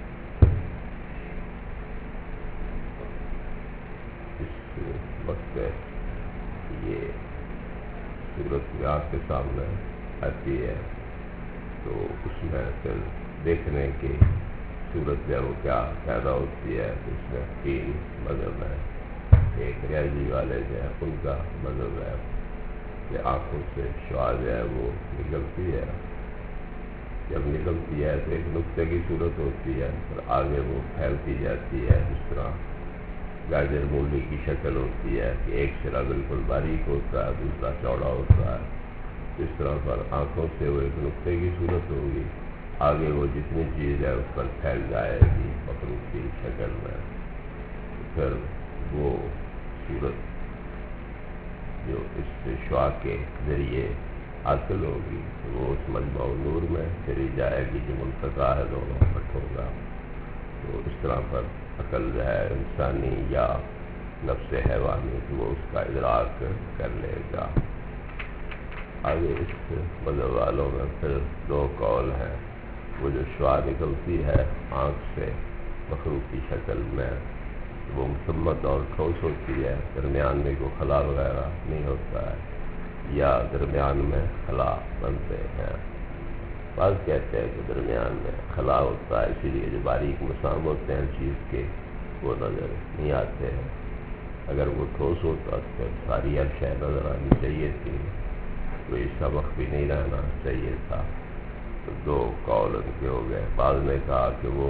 اس وقت یہ صورت آنکھ کے سامنے آتی ہے تو اس میں پھر دیکھنے کی صورت جو کیا پیدا ہوتی ہے. اس میں 3 مذہب ہیں. ایک ریاضی والے جو ہے ان کا مذہب ہے کہ آنکھوں سے شعاع جو ہے وہ نکلتی ہے. جب نکلتی ہے تو ایک نقطے کی صورت ہوتی ہے، پھر آگے وہ پھیلتی جاتی ہے. اس طرح گاجر مولی کی شکل ہوتی ہے کہ ایک سرا بالکل باریک ہوتا ہے، دوسرا چوڑا ہوتا ہے. اس طرح پر آنکھوں سے وہ ایک نقطے کی صورت ہوگی، آگے وہ جتنی چیز ہے اس پر پھیل جائے گی مخلوق کی شکل میں. پھر وہ صورت جو اس شعاع کے ذریعے حاصل ہوگی وہ اس مجمع نور میں چلی جائے گی جو ملتقا ہے دونوں پٹھوں کا. تو اس طرح پر عقل جو ہے انسانی یا نفس حیوانی وہ اس کا ادراک کر لے گا. آگے اس مذہب والوں میں پھر 2 قول ہیں. وہ جو شعاع نکلتی ہے آنکھ سے مخلوق کی شکل میں، وہ مسمت اور ٹھوس ہوتی ہے، درمیان میں کوئی خلا وغیرہ نہیں ہوتا ہے، یا درمیان میں خلا بنتے ہیں. بعض کہتے ہیں کہ درمیان میں خلا ہوتا ہے، اسی لیے جو باریک مسام ہوتے ہیں چیز کے وہ نظر نہیں آتے ہیں. اگر وہ ٹھوس ہوتا تو ساری ہر شے نظر آنی چاہیے تھی، کوئی سبق بھی نہیں رہنا چاہیے تھا. تو 2 قول ان کے ہو گئے. بعض نے کہا کہ وہ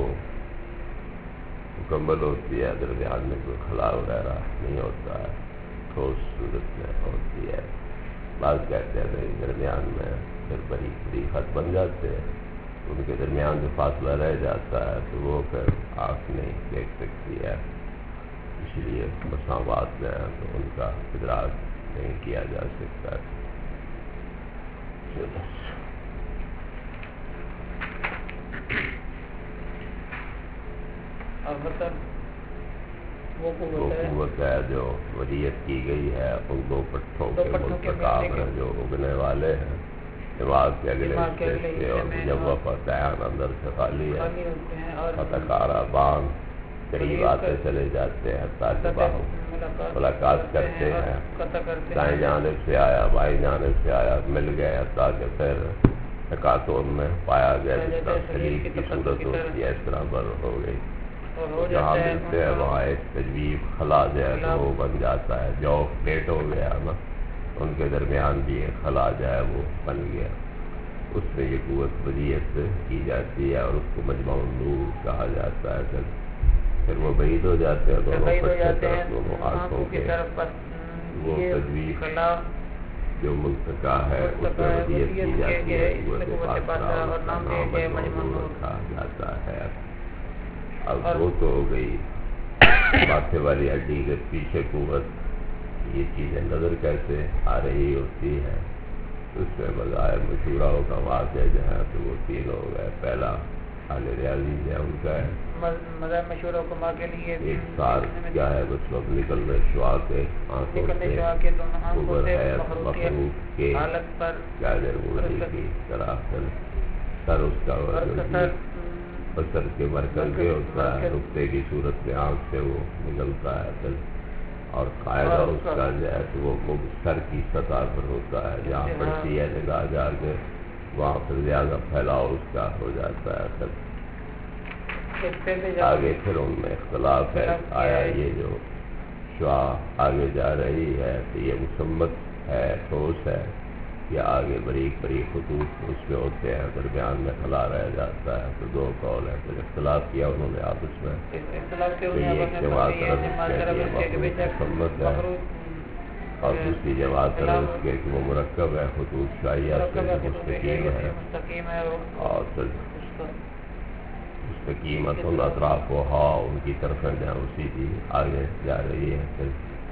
مکمل ہوتی ہے، درمیان میں کوئی خلا وغیرہ نہیں ہوتا ہے، ٹھوس صورت میں ہوتی ہے. بعض کہتے ہیں نہیں، درمیان میں پھر بڑی خط بن جاتے ہیں، ان کے درمیان جو فاصلہ رہ جاتا ہے تو وہ پھر آنکھ نہیں دیکھ سکتی ہے، اس لیے مساوات میں ہے تو ان کا ادراک نہیں کیا جا سکتا. وہ قوت ہے جو ودیت کی گئی ہے ان 2 پٹھوں کے ملتقا میں جو اگنے والے ہیں. دماغ کے اگلے حصے سے اور مجوف اور بیان اندر سے خالی ہے. فتقارا بان قریب آتے چلے جاتے ہیں تاکہ ملاقات کرتے ہیں. دائیں جانب سے آیا، بائیں جانب سے آیا، مل گئے تاکہ پھر تقاطع میں پایا گیا. جس طرح سلیب کی صورت ہوتی ہے اس طرح پر ہو گئی. جہاں ملتے ہیں وہاں ایک تجویب خلا جو ہے وہ بن جاتا ہے. جو پلیٹ ہو گیا نا، ان کے درمیان بھی ایک خلا جو ہے وہ بن گیا. اس میں یہ قوت ودیت کی جاتی ہے اور اس کو مجمع نور کہا جاتا ہے. پھر وہ بعید ہو جاتے ہیں دونوں پٹھے طرف، دونوں آنکھوں کے. وہ تجویب جو ملتقا ہے اس میں ودیت کی جاتی ہے، قوت باطنہ اور اس کا نام مجمع نور کہا جاتا ہے. اب وہ تو ہو گئی ماتھے والی ہڈی کے پیچھے قوت. یہ چیزیں نظر کیسے آ رہی ہوتی ہے اس میں مذاہب مشورہ کا واقع جو ہے تو وہ 3 ہو گئے. پہلا اہل ریاضی جو ہے ان کا ہے مذہب مشورہ حکما کے لیے ایک سال کیا ہے بس وقت نکل رہے شعاع کے آنکھوں سے اوپر ہے مخلوق کے گاجر مولی کی طرح سر اس کا بسر کے مرکز میں ہوتا ہے، نقطے کی صورت میں آنکھ سے وہ نکلتا ہے دل. اور قاعدہ اس کا جو ہے تو وہ سر کی سطح پر ہوتا ہے، جہاں پڑتی ہے نگاہ جا کے وہاں پر زیادہ پھیلاؤ اس کا ہو جاتا ہے. آگے پھر ان میں اختلاف ہے. آیا یہ جو شعاع آگے جا رہی ہے تو یہ مسمت ہے، ٹھوس ہے، یا آگے باریک باریک خطوط اس میں ہوتے ہیں، درمیان میں خلا رہ جاتا ہے. تو 2 قول ہے. پھر اختلاف کیا انہوں نے آپس میں، تو یہ ایک جماعت مسمت ہے اور دوسری جماعت اس کے کہ وہ مرکب ہے، خطوط شاہیہ سے مستقیم ہے. اور پھر مستقیمت اطراف و ہا ان کی طرف جہاں اسی کی آگے جا رہی ہے. پھر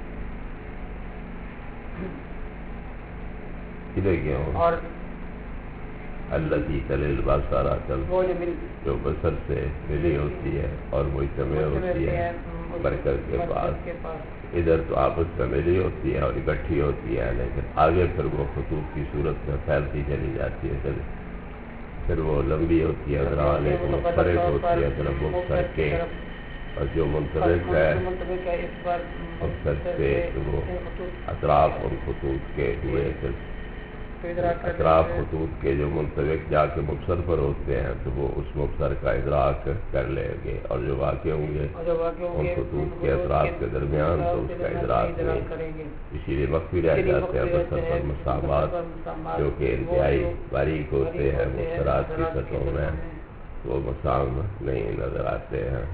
ادھر گیا ہوں اور الذی تلل بصر جو بصر سے ملی ہوتی ہے اور مجتمع ہوتی ہے برکت کے پاس. ادھر تو آپس میں ملی ہوتی ہے اور اکٹھی ہوتی ہے، لیکن آگے پھر وہ خطوط کی صورت میں پھیلتی چلی جاتی ہے. پھر وہ لمبی ہوتی ہے ذرا، لیکن منفرد ہوتی ہے طرف مبصر کے، اور جو منطبق ہے مبصر سے وہ اطراف ان خطوط کے ہوئے. اطراف خطوط کے جو منطبق جا کے مبصر پر ہوتے ہیں تو وہ اس مبصر کا ادراک کر لیں گے، اور جو واقع ہوں گے ان خطوط کے اطراف کے درمیان تو اس کا ادراک نہیں. اسی لیے مخفی رہ جاتے ہیں بصر پر مسامات جو کہ انتہائی باریک ہوتے ہیں مبصرات کی سطحوں میں، وہ مسام نہیں نظر آتے ہیں.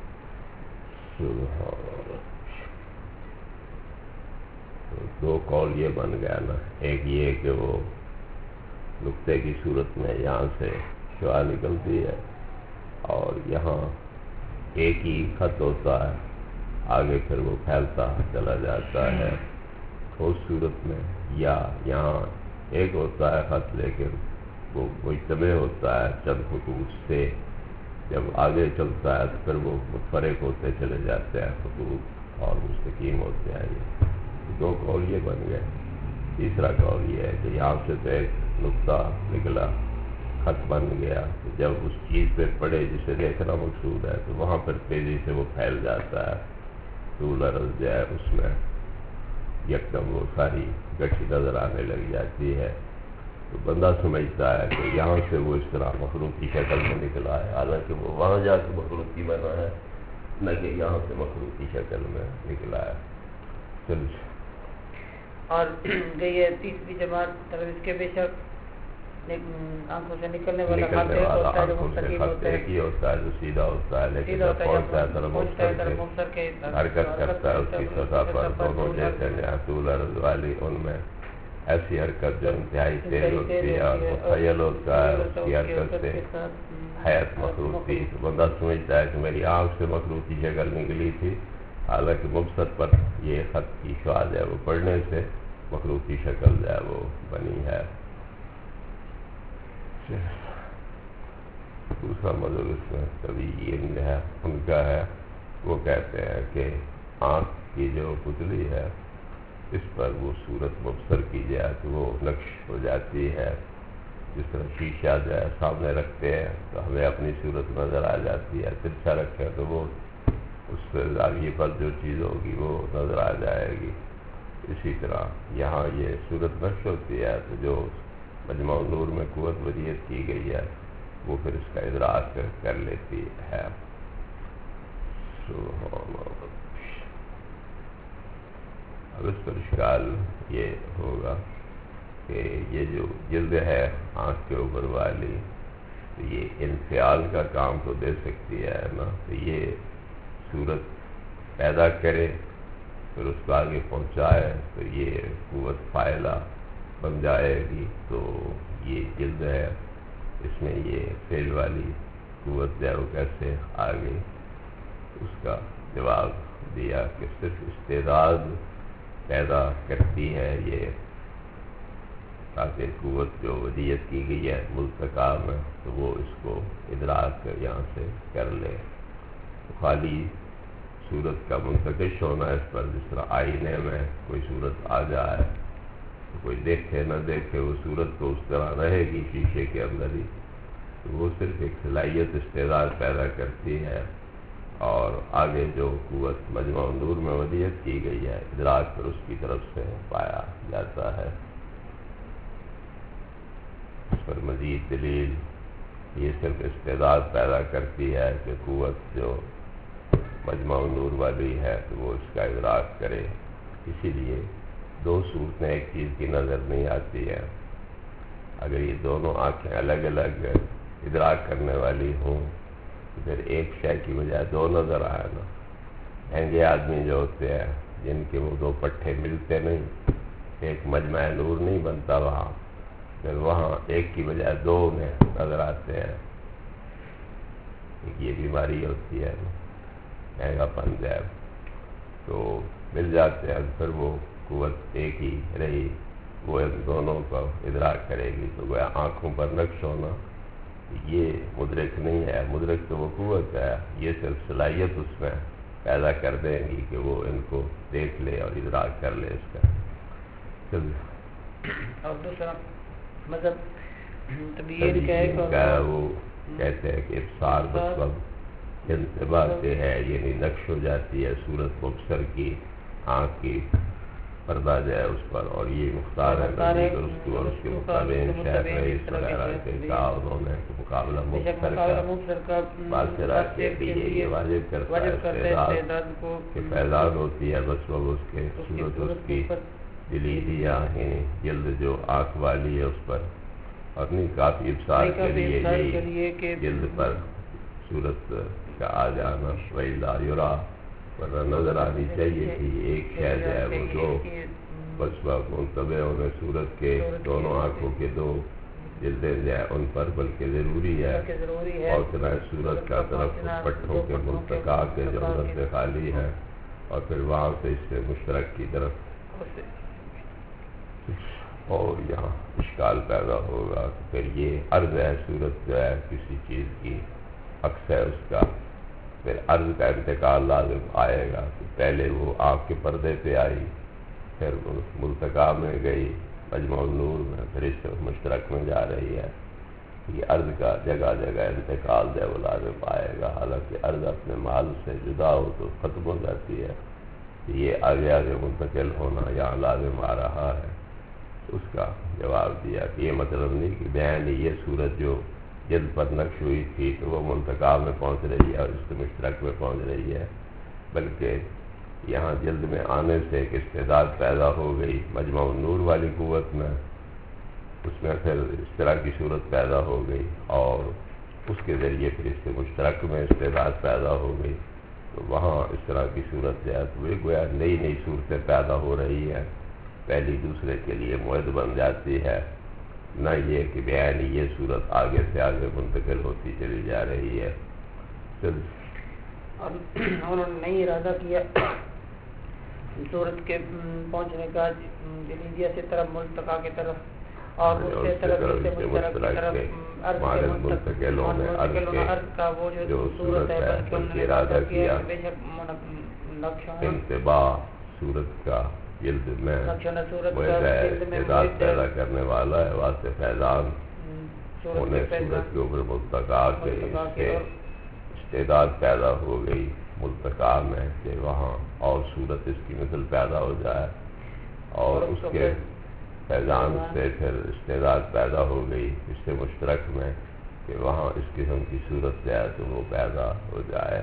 دو قول یہ بن گیا نا، ایک یہ کہ وہ نقطے کی صورت میں یہاں سے شعاع نکلتی ہے اور یہاں ایک ہی خط ہوتا ہے، آگے پھر وہ پھیلتا چلا جاتا ہے اس صورت میں، یا یہاں ایک ہوتا ہے خط لیکن وہ مجتمع ہوتا ہے چند خطوط سے، جب آگے چلتا ہے تو پھر وہ متفرق ہوتے چلے جاتے ہیں خطوط اور مستقیم ہوتے ہیں. یہ دو قول یہ بن گئے. تیسرا قول یہ ہے کہ یہاں سے تو ایک نقطہ نکلا، خط بن گیا، جب اس چیز پہ پڑے جسے دیکھنا مقصود ہے تو وہاں پر تیزی سے وہ پھیل جاتا ہے، طول عرض جو ہے اس میں یکدم وہ ساری گٹھی نظر آنے لگ جاتی ہے. تو بندہ سمجھتا ہے کہ یہاں سے وہ اس طرح مخلوقی شکل میں نکلا ہے، حالانکہ وہ وہاں جا کے مخلوقی بنا ہے، نہ کہ یہاں سے مخلوقی شکل میں نکلا ہے. چلیے اور یہ تیسری جماعت مطلب اس کے بے شک آنکھوں سے نکلنے والا خط ایک ہوتا ہے جو مستقیم ہوتا ہے، ایک ہی ہوتا ہے جو سیدھا ہوتا ہے، لیکن جب پہنچتا ہے طرف مبصر کے حرکت کرتا ہے اس کی سطح پر دونوں جیسے طول عرض والی، ان میں ایسی حرکت جو انتہائی تیز ہوتی ہے اور متحیل ہوتا ہے اس کی حرکت سے حیات مخلوقی. تو بندہ سمجھتا ہے کہ میری آنکھ سے مخلوقی شکل نکلی تھی، حالانکہ مبصر پر یہ خط کی شعاع جو ہے وہ پڑھنے سے مخلوقی شکل جو ہے وہ بنی ہے. دوسرا مذہب اس میں کبھی یہ جو ہے ان کا ہے، وہ کہتے ہیں کہ آنکھ کی جو پتلی ہے اس پر وہ صورت مبصر کی جائے تو وہ نقش ہو جاتی ہے. جس طرح شیشہ جو ہے سامنے رکھتے ہیں تو ہمیں اپنی صورت نظر آ جاتی ہے، ترچھا رکھیں تو وہ اس زاویے پر جو چیز ہوگی وہ نظر آ جائے گی. اسی طرح یہاں یہ صورت نقش ہوتی ہے تو جو مجمع النور میں قوت ودیت کی گئی ہے وہ پھر اس کا ادراک کر لیتی ہے. اب اس پر اشکال یہ ہوگا کہ یہ جو جلد ہے آنکھ کے اوپر والی، تو یہ انفعال کا کام تو دے سکتی ہے نا، تو یہ صورت پیدا کرے پھر اس کو آگے پہنچائے تو یہ قوت فاعلہ بن جائے گی. تو یہ جلد ہے، اس میں یہ فعل والی قوت جو ہے وہ کیسے آ گئی؟ اس کا جواب دیا کہ صرف استعداد پیدا کرتی ہے یہ، تاکہ قوت جو ودیت کی گئی ہے ملتقا میں تو وہ اس کو ادراک یہاں سے کر لے. خالی صورت کا منتقش ہونا اس پر، جس طرح آئینے میں کوئی صورت آ جائے تو کوئی دیکھے نہ دیکھے وہ صورت تو اس طرح رہے گی شیشے کے اندر ہی، تو وہ صرف ایک صلاحیت استعداد پیدا کرتی ہے. اور آگے جو قوت مجمع النور میں ودیت کی گئی ہے ادراک پر اس کی طرف سے پایا جاتا ہے. اس پر مزید دلیل یہ صرف استعداد پیدا کرتی ہے کہ قوت جو مجمع النور والی ہے تو وہ اس کا ادراک کرے. اسی لیے دو صورتیں ایک چیز کی نظر نہیں آتی ہیں. اگر یہ دونوں آنکھیں الگ الگ ادراک کرنے والی ہوں تو پھر ایک شے کی بجائے دو نظر آئے نا. مہنگے آدمی جو ہوتے ہیں جن کے وہ دو پٹھے ملتے نہیں، ایک مجمع نور نہیں بنتا وہاں، پھر وہاں ایک کی بجائے دو میں نظر آتے ہیں. یہ بیماری ہوتی ہے مہنگا پن زیب، تو مل جاتے ہیں پھر وہ قوت ایک ہی رہی، وہ ان دونوں کو ادراک کرے گی، تو گویا آنکھوں پر نقش ہونا یہ مدرک نہیں ہے، مدرک تو وہ قوت ہے، یہ صرف صلاحیت اس میں پیدا کر دیں گی کہ وہ ان کو دیکھ لے اور ادراک کر لے اس کا۔ اور دوسرا مطلب تبیین کا وہ کہتے ہیں کہ ابصار مطلب انتباہ سے ہے، یعنی نقش ہو جاتی ہے صورت مبصر کی، آنکھ کی پردہ جو ہے اس پر، اور یہ مختار ہے درستو اور اس کے مطابق شیخ رئیس وغیرہ کے کہا انہوں نے کہ مقابلہ مبصر کا باصرہ کے لیے یہ واجب کرتا ہے استعداد کہ فیضان ہوتی ہے بس وہ اس کے صورت اس کی دلیدی آنکھیں جلد جو آنکھ والی ہے اس پر، اور نہیں کافی ابصار کے لیے یہی جلد پر صورت کا آ جانا، وَإِلَّا يُرَى ورنہ نظر آنی چاہیے تھی ایک شے جو ہے وہ دو، بس منتبہ ہونے صورت کے دونوں آنکھوں کے دو جلدیں جو ہے ان پر، بلکہ ضروری ہے اور چنانچہ صورت کا طرف پٹھوں کے ملتقا کے جو اندر سے خالی ہے، اور پھر وہاں سے اس سے مشترک کی طرف، اور یہاں اشکال پیدا ہوگا کہ پھر یہ عرض ہے صورت جو ہے کسی چیز کی عکس ہے اس کا، پھر عرض کا انتقال لازم آئے گا کہ پہلے وہ آنکھ کے پردے پہ آئی، پھر وہ ملتقا میں گئی مجمع النور میں، پھر اس سے مشترک میں جا رہی ہے، یہ عرض کا جگہ جگہ انتقال جو ہے وہ لازم آئے گا، حالانکہ عرض اپنے مال سے جدا ہو تو ختم ہو جاتی ہے، یہ آگے آگے منتقل ہونا یہاں لازم آ رہا ہے۔ اس کا جواب دیا کہ یہ مطلب نہیں کہ بیان یہ صورت جو جلد پر نقش ہوئی تھی تو وہ منتقا میں پہنچ رہی ہے اور اس سے مشترک میں پہنچ رہی ہے، بلکہ یہاں جلد میں آنے سے ایک استعداد پیدا ہو گئی مجمع النور والی قوت میں، اس میں پھر اس طرح کی صورت پیدا ہو گئی، اور اس کے ذریعے پھر اس سے مشترک میں استعداد پیدا ہو گئی، تو وہاں اس طرح کی صورت جو ہے تو وہ گویا نئی نئی صورتیں پیدا ہو رہی ہیں، پہلی دوسرے کے لیے معد بن جاتی ہے، نہ یہ کہ بیان یہ صورت آگے سے آگے منتقل ہوتی چلی جا رہی ہے۔ اور انہوں نے نہیں ارادہ کیا صورت کے پہنچنے کا جلیدیہ سے طرف ملتقا کی طرف، اور اس سے طرف سے مشترک کی طرف منتقل ہونے عرض کا وہ جو صورت ہے، بلکہ انہوں نے ارادہ کیا بے شک انتباہ صورت کا جلد میں استعداد پیدا کرنے والا ہے، واسطے فیضان ہونے صورت کے اوپر ملتقا کے اس سے استعداد پیدا ہو گئی ملتقا میں کہ وہاں اور صورت اس کی مثل پیدا ہو جائے، اور اس کے فیضان سے پھر استعداد پیدا ہو گئی اس سے مشترک میں کہ وہاں اس قسم کی صورت جائے تو وہ پیدا ہو جائے۔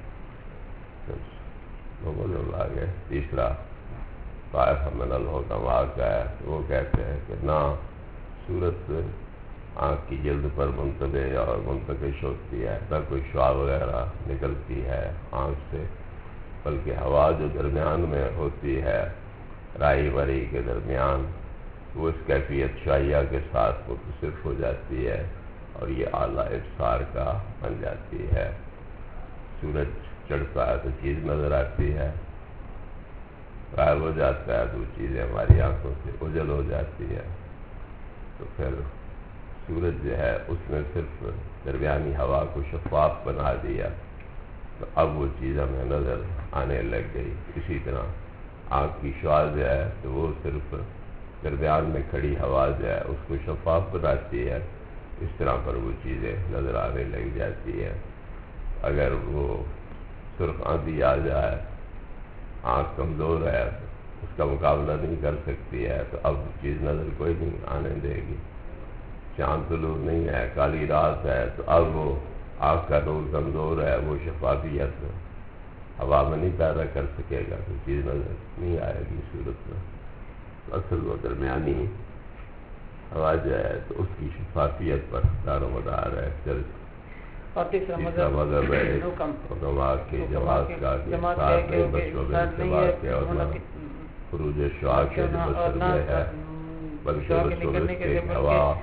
آگے تیسرا طائفہ من الحکماء کا ہے، وہ کہتے ہیں کہ نہ صورت آنکھ کی جلد پر منتبہ اور منتقش ہوتی ہے، نہ کوئی شعاع وغیرہ نکلتی ہے آنکھ سے، بلکہ ہوا جو درمیان میں ہوتی ہے رائی وری کے درمیان، وہ اس کیفیت شعاعیہ کے ساتھ متصف ہو جاتی ہے اور یہ اعلیٰ ابصار کا بن جاتی ہے۔ سورج چڑھتا ہے تو چیز نظر آتی ہے، غائب ہو جاتا ہے تو چیزیں ہماری آنکھوں سے اوجھل ہو جاتی ہے، تو پھر سورج جو ہے اس نے صرف درمیانی ہوا کو شفاف بنا دیا تو اب وہ چیز ہمیں نظر آنے لگ گئی۔ اسی طرح آنکھ کی شعاع جو ہے تو وہ صرف درمیان میں کھڑی ہوا جو ہے اس کو شفاف بناتی ہے، اس طرح پر وہ چیزیں نظر آنے لگ جاتی ہے۔ اگر وہ سرخ آندھی آ جائے، آنکھ کمزور ہے، اس کا مقابلہ نہیں کر سکتی ہے، تو اب چیز نظر کوئی نہیں آنے دے گی۔ چاند طلوع نہیں ہے، کالی رات ہے، تو اب وہ آنکھ کا نور کمزور ہے، وہ شفافیت ہوا میں نہیں پیدا کر سکے گا، تو چیز نظر نہیں آئے گی صورت میں۔ تو اصل وہ درمیانی ہوا جو ہے تو اس کی شفافیت پر دار و مدار ہے۔ اور تیسرا مذہب ہے علماء کی جماعت کا کہ ساتھ نہیں بس و بالاتباع کے اور نہ خروج شعاع کے جو بسر میں ہے، بلکہ بس و بس کے ہوا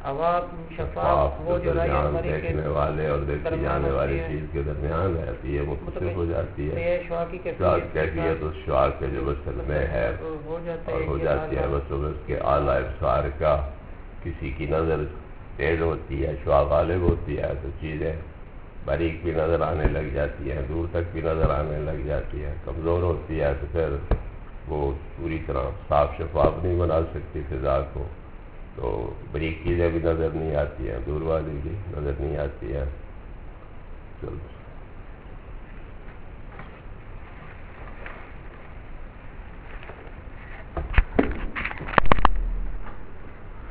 عوام شفاف وہ جو رائے درمیان ہماری کے دیکھنے والے اور دیکھی درمیان جانے والی ہوتی ہے، چیز کے درمیان رہتی ہے، متصف ہو جاتی ہے. یہ شعا کی شعا کیفیت کیفیت اس شعا کے جو وصل میں ہے ہو جاتا اور ہے ہو کہ جاتی ہے، بس اس کے اعلیٰ ابصار کا کسی کی نظر تیز ہوتی ہے، شعا غالب ہوتی ہے تو چیزیں باریک بھی نظر آنے لگ جاتی ہیں، دور تک بھی نظر آنے لگ جاتی ہے. کمزور ہوتی ہے تو پھر وہ پوری طرح صاف شفاف نہیں بنا سکتی فضا کو، تو باریک چیزیں بھی نظر نہیں آتی ہیں، دور والی بھی نظر نہیں آتی ہیں. چلو.